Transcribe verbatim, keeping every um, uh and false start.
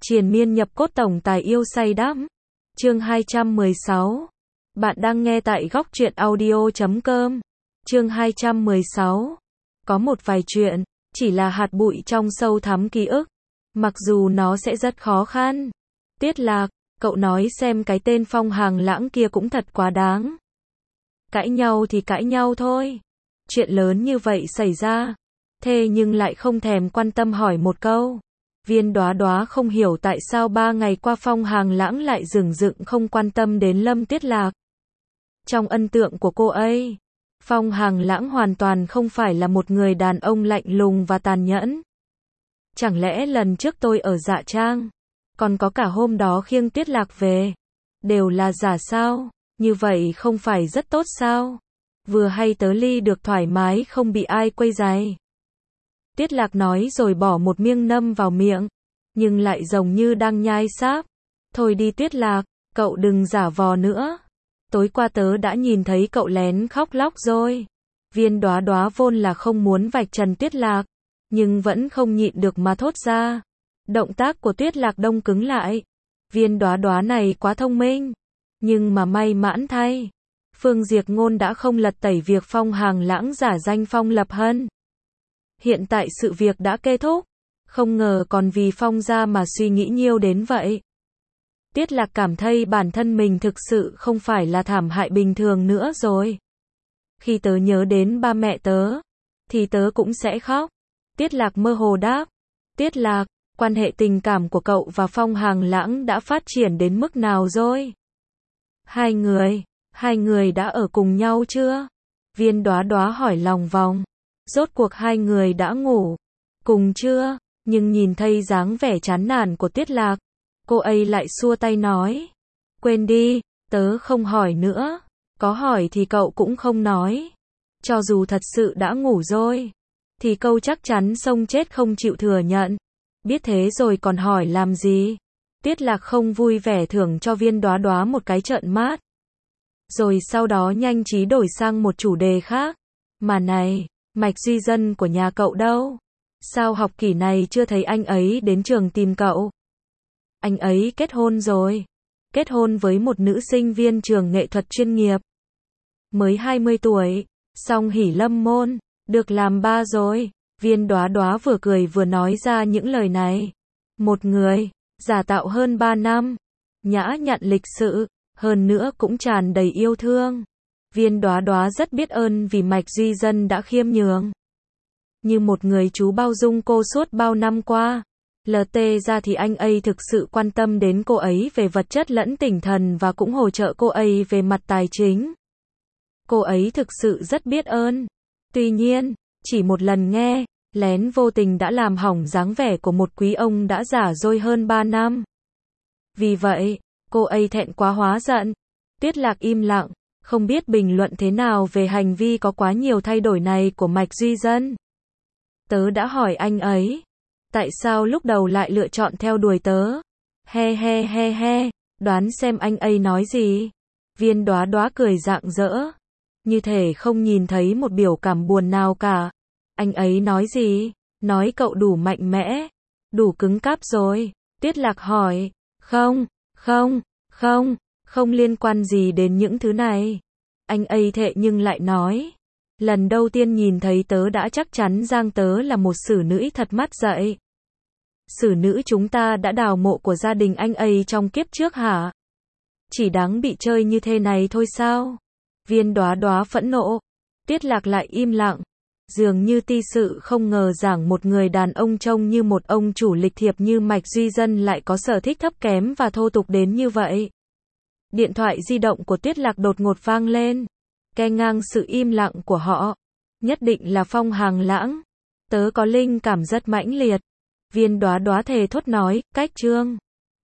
Triền miên nhập cốt tổng tài yêu say đắm. Chương hai trăm mười sáu. Bạn đang nghe tại góc truyện audio chấm com. Chương hai trăm mười sáu. Có một vài chuyện, chỉ là hạt bụi trong sâu thẳm ký ức. Mặc dù nó sẽ rất khó khăn. Tiết Lạc, cậu nói xem cái tên Phong Hàng Lãng kia cũng thật quá đáng. Cãi nhau thì cãi nhau thôi. Chuyện lớn như vậy xảy ra. Thế nhưng lại không thèm quan tâm hỏi một câu. Viên Đóa Đóa không hiểu tại sao ba ngày qua Phong Hàng Lãng lại dửng dưng không quan tâm đến Lâm Tiết Lạc. Trong ấn tượng của cô ấy, Phong Hàng Lãng hoàn toàn không phải là một người đàn ông lạnh lùng và tàn nhẫn. Chẳng lẽ lần trước tôi ở Dạ Trang, còn có cả hôm đó khiêng Tiết Lạc về, đều là giả sao? Như vậy không phải rất tốt sao? Vừa hay tớ ly được thoải mái không bị ai quấy rầy. Tiết Lạc nói rồi bỏ một miếng nâm vào miệng, nhưng lại giống như đang nhai sáp. Thôi đi Tiết Lạc, cậu đừng giả vờ nữa. Tối qua tớ đã nhìn thấy cậu lén khóc lóc rồi. Viên Đóa Đóa vốn là không muốn vạch trần Tiết Lạc, nhưng vẫn không nhịn được mà thốt ra. Động tác của Tiết Lạc đông cứng lại. Viên Đóa Đóa này quá thông minh, nhưng mà may mãn thay, Phương Diệp Ngôn đã không lật tẩy việc Phong Hàng Lãng giả danh Phong Lập Hân. Hiện tại sự việc đã kết thúc, không ngờ còn vì Phong gia mà suy nghĩ nhiều đến vậy. Tiết Lạc cảm thấy bản thân mình thực sự không phải là thảm hại bình thường nữa rồi. Khi tớ nhớ đến ba mẹ tớ, thì tớ cũng sẽ khóc. Tiết Lạc mơ hồ đáp. Tiết Lạc, quan hệ tình cảm của cậu và Phong Hàng Lãng đã phát triển đến mức nào rồi? Hai người, hai người đã ở cùng nhau chưa? Viên Đóa Đóa hỏi lòng vòng. Rốt cuộc hai người đã ngủ cùng chưa? Nhưng nhìn thấy dáng vẻ chán nản của Tiết Lạc, cô ấy lại xua tay nói. Quên đi, tớ không hỏi nữa. Có hỏi thì cậu cũng không nói. Cho dù thật sự đã ngủ rồi, thì câu chắc chắn xông chết không chịu thừa nhận. Biết thế rồi còn hỏi làm gì? Tiết Lạc không vui vẻ thưởng cho Viên Đóa Đóa một cái trợn mắt. Rồi sau đó nhanh trí đổi sang một chủ đề khác. Mà này, Mạch Duy Dân của nhà cậu đâu? Sao học kỳ này chưa thấy anh ấy đến trường tìm cậu? Anh ấy kết hôn rồi. Kết hôn với một nữ sinh viên trường nghệ thuật chuyên nghiệp. Mới hai mươi tuổi, song hỷ lâm môn, được làm ba rồi. Viên Đóa Đóa vừa cười vừa nói ra những lời này. Một người, giả tạo hơn ba năm, nhã nhặn lịch sự, hơn nữa cũng tràn đầy yêu thương. Viên Đóa Đóa rất biết ơn vì Mạch Duy Dân đã khiêm nhường. Như một người chú bao dung cô suốt bao năm qua. lờ tê ra thì anh ấy thực sự quan tâm đến cô ấy về vật chất lẫn tinh thần và cũng hỗ trợ cô ấy về mặt tài chính. Cô ấy thực sự rất biết ơn. Tuy nhiên, chỉ một lần nghe, lén vô tình đã làm hỏng dáng vẻ của một quý ông đã giả dối hơn ba năm. Vì vậy, cô ấy thẹn quá hóa giận. Tiết Lạc im lặng, không biết bình luận thế nào về hành vi có quá nhiều thay đổi này của Mạch Duy Dân. Tớ đã hỏi anh ấy, tại sao lúc đầu lại lựa chọn theo đuổi tớ? He he he he, đoán xem anh ấy nói gì? Viên Đóa Đóa cười rạng rỡ, như thể không nhìn thấy một biểu cảm buồn nào cả. Anh ấy nói gì? Nói cậu đủ mạnh mẽ, đủ cứng cáp rồi. Tiết Lạc hỏi. Không, không, không, không liên quan gì đến những thứ này. Anh ấy thệ nhưng lại nói. Lần đầu tiên nhìn thấy tớ đã chắc chắn Giang tớ là một xử nữ thật mắt dậy. Xử nữ chúng ta đã đào mộ của gia đình anh ấy trong kiếp trước hả? Chỉ đáng bị chơi như thế này thôi sao? Viên Đóa Đóa phẫn nộ. Tiết Lạc lại im lặng. Dường như ti sự không ngờ rằng một người đàn ông trông như một ông chủ lịch thiệp như Mạch Duy Dân lại có sở thích thấp kém và thô tục đến như vậy. Điện thoại di động của Tiết Lạc đột ngột vang lên. Ke ngang sự im lặng của họ. Nhất định là Phong Hàng Lãng. Tớ có linh cảm rất mãnh liệt. Viên Đóa Đóa thề thốt nói, cách chương.